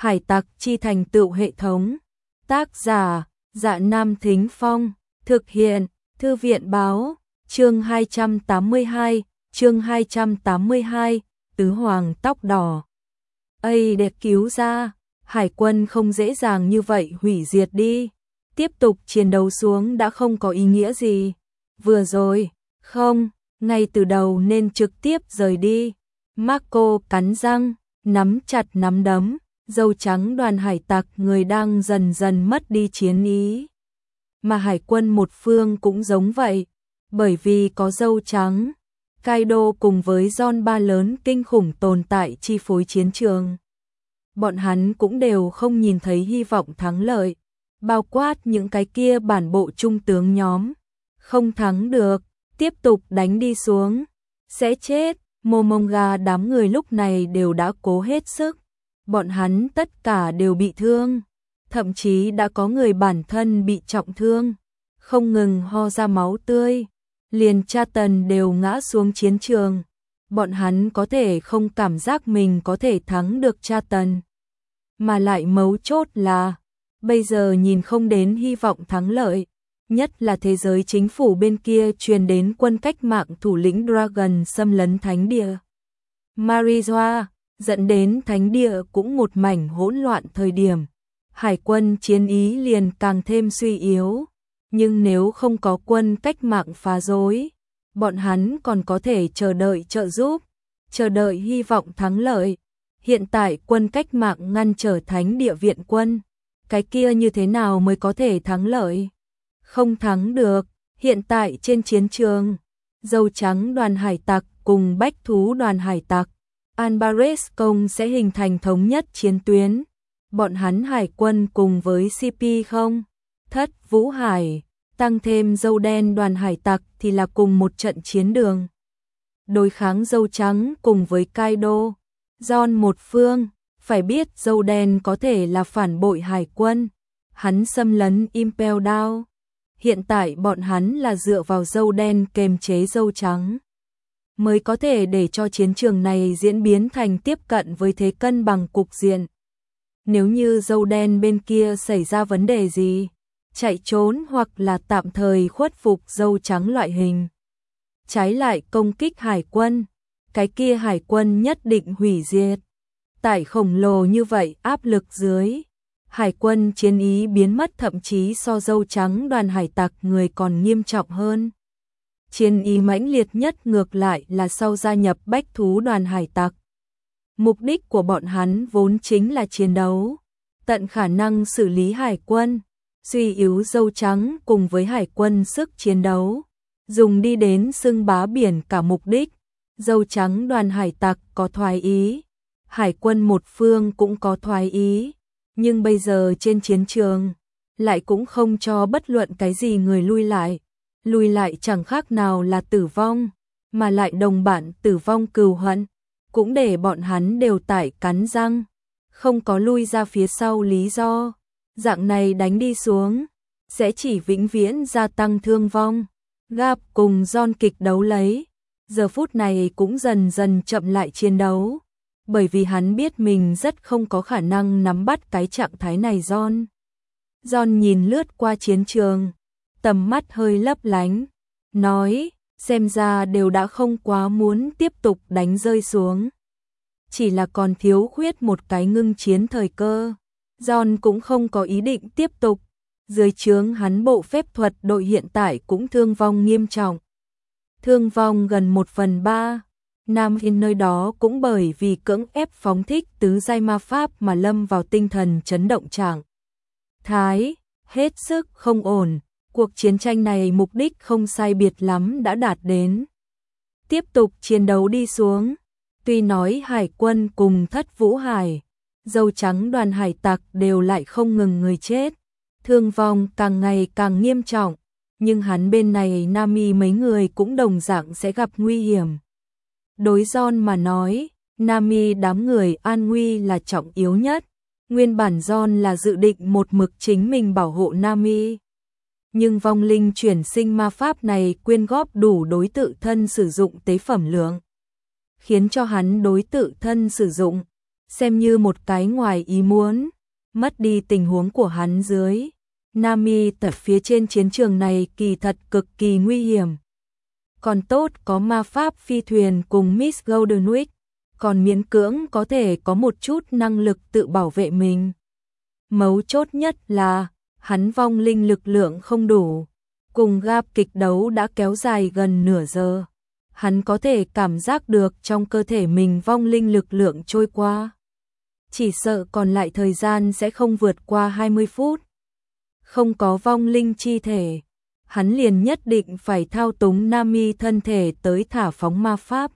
Hải tặc chi thành tựu hệ thống. Tác giả, Dạ Nam Thính Phong. Thực hiện, Thư viện báo. Chương 282, Tứ Hoàng Tóc Đỏ. Để cứu ra, Hải quân không dễ dàng như vậy hủy diệt đi. Tiếp tục chiến đấu xuống đã không có ý nghĩa gì. Vừa rồi, không, ngay từ đầu nên trực tiếp rời đi. Marco cắn răng, nắm chặt nắm đấm, dâu trắng đoàn hải tặc người đang dần dần mất đi chiến ý. Mà hải quân một phương cũng giống vậy, bởi vì có dâu trắng, Kaido cùng với John ba lớn kinh khủng tồn tại chi phối chiến trường. Bọn hắn cũng đều không nhìn thấy hy vọng thắng lợi, bao quát những cái kia bản bộ trung tướng nhóm. Không thắng được, tiếp tục đánh đi xuống, sẽ chết. Momonga đám người lúc này đều đã cố hết sức, bọn hắn tất cả đều bị thương, thậm chí đã có người bản thân bị trọng thương, không ngừng ho ra máu tươi, liền cha tần đều ngã xuống chiến trường, bọn hắn có thể không cảm giác mình có thể thắng được cha tần. Mà lại mấu chốt là, bây giờ nhìn không đến hy vọng thắng lợi, nhất là thế giới chính phủ bên kia truyền đến quân cách mạng thủ lĩnh Dragon xâm lấn thánh địa Marijoa, dẫn đến thánh địa cũng một mảnh hỗn loạn thời điểm. Hải quân chiến ý liền càng thêm suy yếu, nhưng nếu không có quân cách mạng phá rối, bọn hắn còn có thể chờ đợi trợ giúp, chờ đợi hy vọng thắng lợi. Hiện tại quân cách mạng ngăn trở thánh địa viện quân, cái kia như thế nào mới có thể thắng lợi? Không thắng được. Hiện tại trên chiến trường, dâu trắng đoàn hải tặc cùng bách thú đoàn hải tặc, Alvarez công sẽ hình thành thống nhất chiến tuyến. Bọn hắn hải quân cùng với CP không, Thất Vũ Hải, tăng thêm dâu đen đoàn hải tặc thì là cùng một trận chiến đường. Đối kháng dâu trắng cùng với Kaido, John một phương, phải biết dâu đen có thể là phản bội hải quân, hắn xâm lấn Impel Down. Hiện tại bọn hắn là dựa vào dâu đen kềm chế dâu trắng, mới có thể để cho chiến trường này diễn biến thành tiếp cận với thế cân bằng cục diện. Nếu như dâu đen bên kia xảy ra vấn đề gì, chạy trốn hoặc là tạm thời khuất phục dâu trắng loại hình, trái lại công kích hải quân, cái kia hải quân nhất định hủy diệt. Tại khổng lồ như vậy áp lực dưới, hải quân chiến ý biến mất, thậm chí so dâu trắng đoàn hải tặc người còn nghiêm trọng hơn. Chiến ý mãnh liệt nhất ngược lại là sau gia nhập bách thú đoàn hải tặc. Mục đích của bọn hắn vốn chính là chiến đấu, tận khả năng xử lý hải quân, suy yếu dâu trắng cùng với hải quân sức chiến đấu, dùng đi đến xưng bá biển cả mục đích. Dâu trắng đoàn hải tặc có thoái ý, hải quân một phương cũng có thoái ý. Nhưng bây giờ trên chiến trường, lại cũng không cho bất luận cái gì người lui lại chẳng khác nào là tử vong, mà lại đồng bạn tử vong cừu hận, cũng để bọn hắn đều tại cắn răng, không có lui ra phía sau lý do, dạng này đánh đi xuống, sẽ chỉ vĩnh viễn gia tăng thương vong. Gap cùng John kịch đấu lấy, giờ phút này cũng dần dần chậm lại chiến đấu. Bởi vì hắn biết mình rất không có khả năng nắm bắt cái trạng thái này. John nhìn lướt qua chiến trường, tầm mắt hơi lấp lánh, nói, xem ra đều đã không quá muốn tiếp tục đánh rơi xuống. Chỉ là còn thiếu khuyết một cái ngưng chiến thời cơ. John cũng không có ý định tiếp tục, dưới trướng hắn bộ phép thuật đội hiện tại cũng thương vong nghiêm trọng. Thương vong gần 1/3. Nam Yên nơi đó cũng bởi vì cưỡng ép phóng thích tứ giai ma pháp mà lâm vào tinh thần chấn động trạng thái, hết sức không ổn. Cuộc chiến tranh này mục đích không sai biệt lắm đã đạt đến. Tiếp tục chiến đấu đi xuống, tuy nói hải quân cùng Thất Vũ Hải, dâu trắng đoàn hải tặc đều lại không ngừng người chết, thương vong càng ngày càng nghiêm trọng, nhưng hắn bên này Nami mấy người cũng đồng dạng sẽ gặp nguy hiểm. Đối John mà nói, Nami đám người an nguy là trọng yếu nhất. Nguyên bản John là dự định một mực chính mình bảo hộ Nami. Nhưng vong linh chuyển sinh ma pháp này quyên góp đủ đối tự thân sử dụng tế phẩm lượng, khiến cho hắn đối tự thân sử dụng, xem như một cái ngoài ý muốn, mất đi tình huống của hắn dưới. Nami tập phía trên chiến trường này kỳ thật cực kỳ nguy hiểm. Còn tốt có ma pháp phi thuyền cùng Miss Goldenwick, còn miễn cưỡng có thể có một chút năng lực tự bảo vệ mình. Mấu chốt nhất là, hắn vong linh lực lượng không đủ. Cùng Gap kịch đấu đã kéo dài gần nửa giờ. Hắn có thể cảm giác được trong cơ thể mình vong linh lực lượng trôi qua. Chỉ sợ còn lại thời gian sẽ không vượt qua 20 phút. Không có vong linh chi thể, hắn liền nhất định phải thao túng Nami thân thể tới thả phóng ma pháp.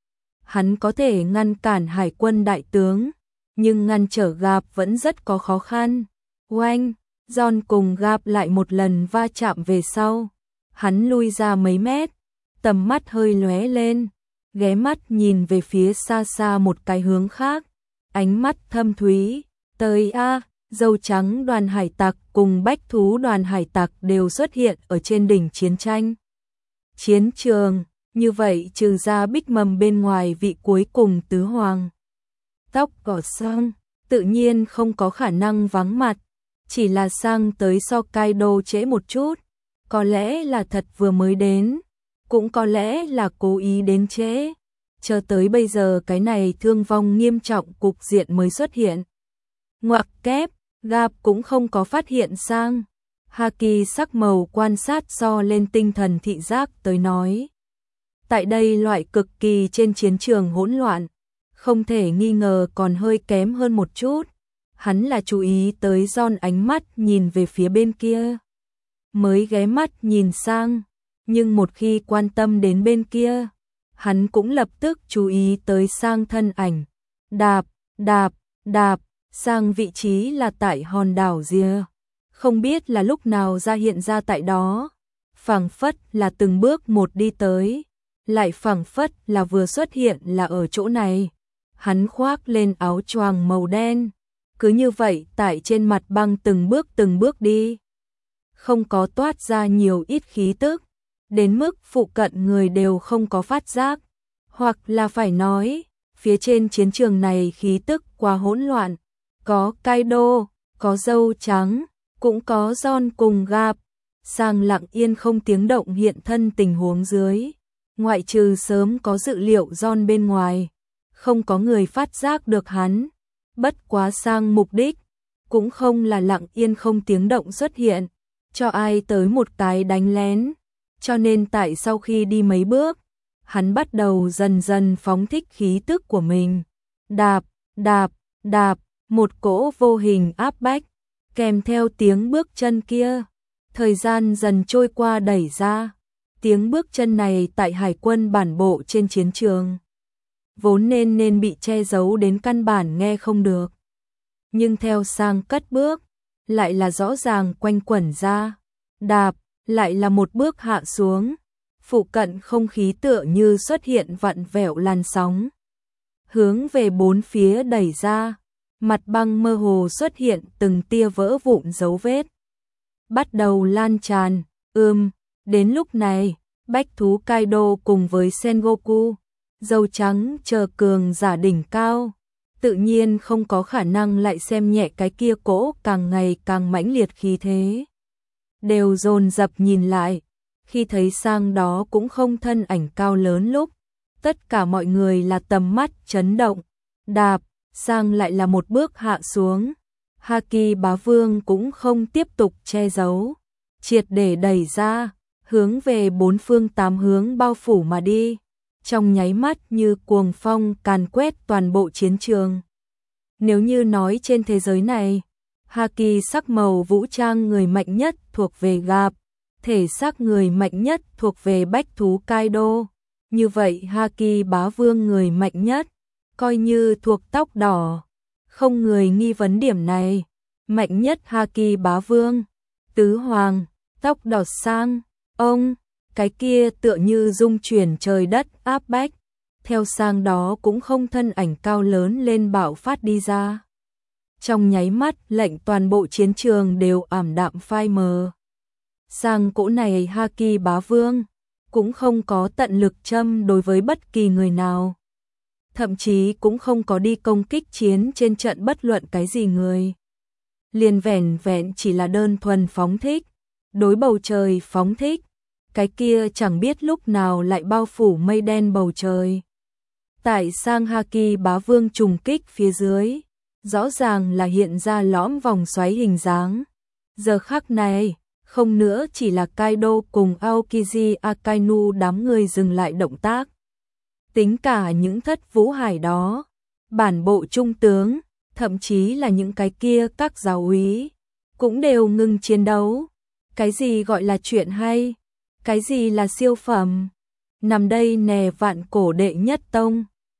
Hắn có thể ngăn cản hải quân đại tướng, nhưng ngăn trở Gap vẫn rất có khó khăn. Oanh, John cùng Gap lại một lần va chạm về sau. Hắn lui ra mấy mét, tầm mắt hơi lóe lên, ghé mắt nhìn về phía xa xa một cái hướng khác. Ánh mắt thâm thúy, tới a, dâu trắng đoàn hải tặc cùng bách thú đoàn hải tặc đều xuất hiện ở trên đỉnh chiến tranh. Chiến trường, như vậy trừ ra Bích Mầm bên ngoài vị cuối cùng tứ hoàng. Tóc cỏ sang, tự nhiên không có khả năng vắng mặt, chỉ là sang tới so Kaido trễ một chút, có lẽ là thật vừa mới đến, cũng có lẽ là cố ý đến trễ. Chờ tới bây giờ cái này thương vong nghiêm trọng cục diện mới xuất hiện. Ngoặc kép, Gap cũng không có phát hiện sang. Haki sắc màu quan sát so lên tinh thần thị giác tới nói. Tại đây loại cực kỳ trên chiến trường hỗn loạn, không thể nghi ngờ còn hơi kém hơn một chút. Hắn là chú ý tới John ánh mắt nhìn về phía bên kia. Mới ghé mắt nhìn sang, nhưng một khi quan tâm đến bên kia, hắn cũng lập tức chú ý tới sang thân ảnh. Đạp, đạp, đạp, sang vị trí là tại hòn đảo Ria. Không biết là lúc nào ra hiện ra tại đó. Phảng phất là từng bước một đi tới, lại phảng phất là vừa xuất hiện là ở chỗ này. Hắn khoác lên áo choàng màu đen, cứ như vậy tại trên mặt băng từng bước đi. Không có toát ra nhiều ít khí tức, đến mức phụ cận người đều không có phát giác. Hoặc là phải nói, phía trên chiến trường này khí tức quá hỗn loạn. Có Kaido, có dâu trắng, cũng có John cùng Gap. Sang lặng yên không tiếng động hiện thân tình huống dưới. Ngoại trừ sớm có dự liệu John bên ngoài, không có người phát giác được hắn. Bất quá sang mục đích, cũng không là lặng yên không tiếng động xuất hiện, cho ai tới một cái đánh lén. Cho nên tại sau khi đi mấy bước, hắn bắt đầu dần dần phóng thích khí tức của mình. Đạp, đạp, đạp, một cỗ vô hình áp bách, kèm theo tiếng bước chân kia. Thời gian dần trôi qua đẩy ra. Tiếng bước chân này tại hải quân bản bộ trên chiến trường vốn nên bị che giấu đến căn bản nghe không được. Nhưng theo sang cất bước, lại là rõ ràng quanh quẩn ra. Đạp, lại là một bước hạ xuống. Phụ cận không khí tựa như xuất hiện vặn vẹo làn sóng. Hướng về bốn phía đẩy ra, mặt băng mơ hồ xuất hiện từng tia vỡ vụn dấu vết. Bắt đầu lan tràn, đến lúc này, bách thú Kaido cùng với Sengoku, dâu trắng chờ cường giả đỉnh cao, tự nhiên không có khả năng lại xem nhẹ cái kia cỗ càng ngày càng mãnh liệt khí thế. Đều dồn dập nhìn lại, khi thấy sang đó cũng không thân ảnh cao lớn lúc, tất cả mọi người là tầm mắt chấn động. Đạp, sang lại là một bước hạ xuống. Haki bá vương cũng không tiếp tục che giấu, triệt để đẩy ra, hướng về bốn phương tám hướng bao phủ mà đi, trong nháy mắt như cuồng phong càn quét toàn bộ chiến trường. Nếu như nói trên thế giới này, Haki sắc màu vũ trang người mạnh nhất thuộc về Gap, thể xác người mạnh nhất thuộc về bách thú Kaido, như vậy Haki bá vương người mạnh nhất, coi như thuộc tóc đỏ. Không người nghi vấn điểm này, mạnh nhất Haki bá vương, tứ hoàng, tóc đỏ sang, ông, cái kia tựa như dung chuyển trời đất áp bách, theo sang đó cũng không thân ảnh cao lớn lên bạo phát đi ra. Trong nháy mắt lệnh toàn bộ chiến trường đều ảm đạm phai mờ. Sang cỗ này Haki bá vương, cũng không có tận lực châm đối với bất kỳ người nào. thậm chí cũng không có đi công kích chiến trên trận bất luận cái gì người. Liền vẻn vẹn chỉ là đơn thuần phóng thích, đối bầu trời phóng thích, cái kia chẳng biết lúc nào lại bao phủ mây đen bầu trời. Tại Sang Haki bá vương trùng kích phía dưới, rõ ràng là hiện ra lõm vòng xoáy hình dáng. Giờ khắc này, không nữa chỉ là Kaido cùng Aokiji Akainu đám người dừng lại động tác. Tính cả những thất vũ hải đó, bản bộ trung tướng, thậm chí là những cái kia các giáo úy, cũng đều ngừng chiến đấu. Cái gì gọi là chuyện hay? Cái gì là siêu phẩm? Nằm đây nè vạn cổ đệ nhất tông.